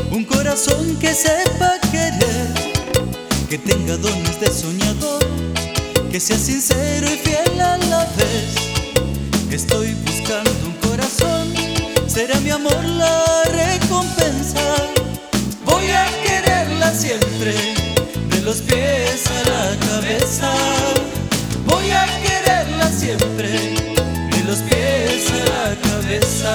un corazón que sepa querer, que tenga dones de soñador, que sea sincero y fiel a la vez. Estoy buscando un corazón, será mi amor la recompensa. Voy a quererla siempre, de los pies a la cabeza. Voy a quererla siempre, de los pies a la cabeza.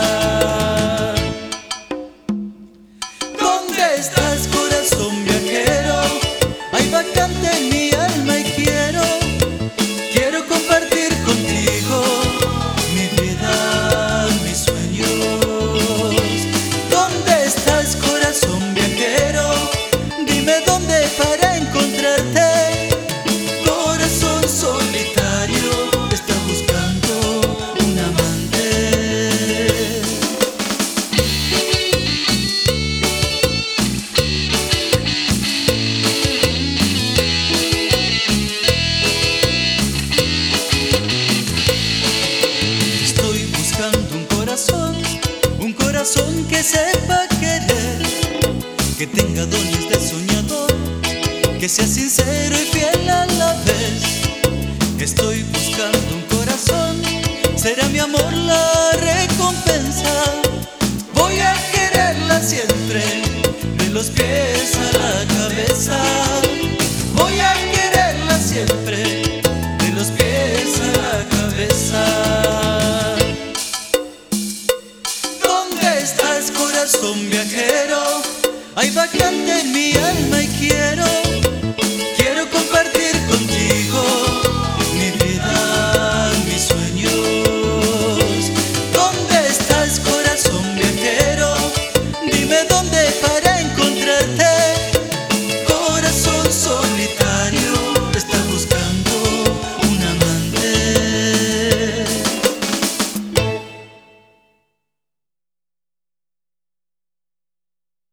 ¿Dónde estás, corazón viajero? Hay vacante en mi alma y quiero compartir contigo mi vida, mis sueños. ¿Dónde estás, corazón viajero? Dime dónde para encontrarte. Corazón solitario está buscando un amante. Estoy buscando un corazón que sepa querer, que tenga dones de soñador, que sea sincero y fiel a la vez. Estoy buscando un corazón, será mi amor la recompensa. Voy a quererla siempre, de los pies a la cabeza. Voy a quererla siempre, de los pies a la cabeza. ¿Dónde estás, corazón viajero? Hay vacante en mi alma y quiero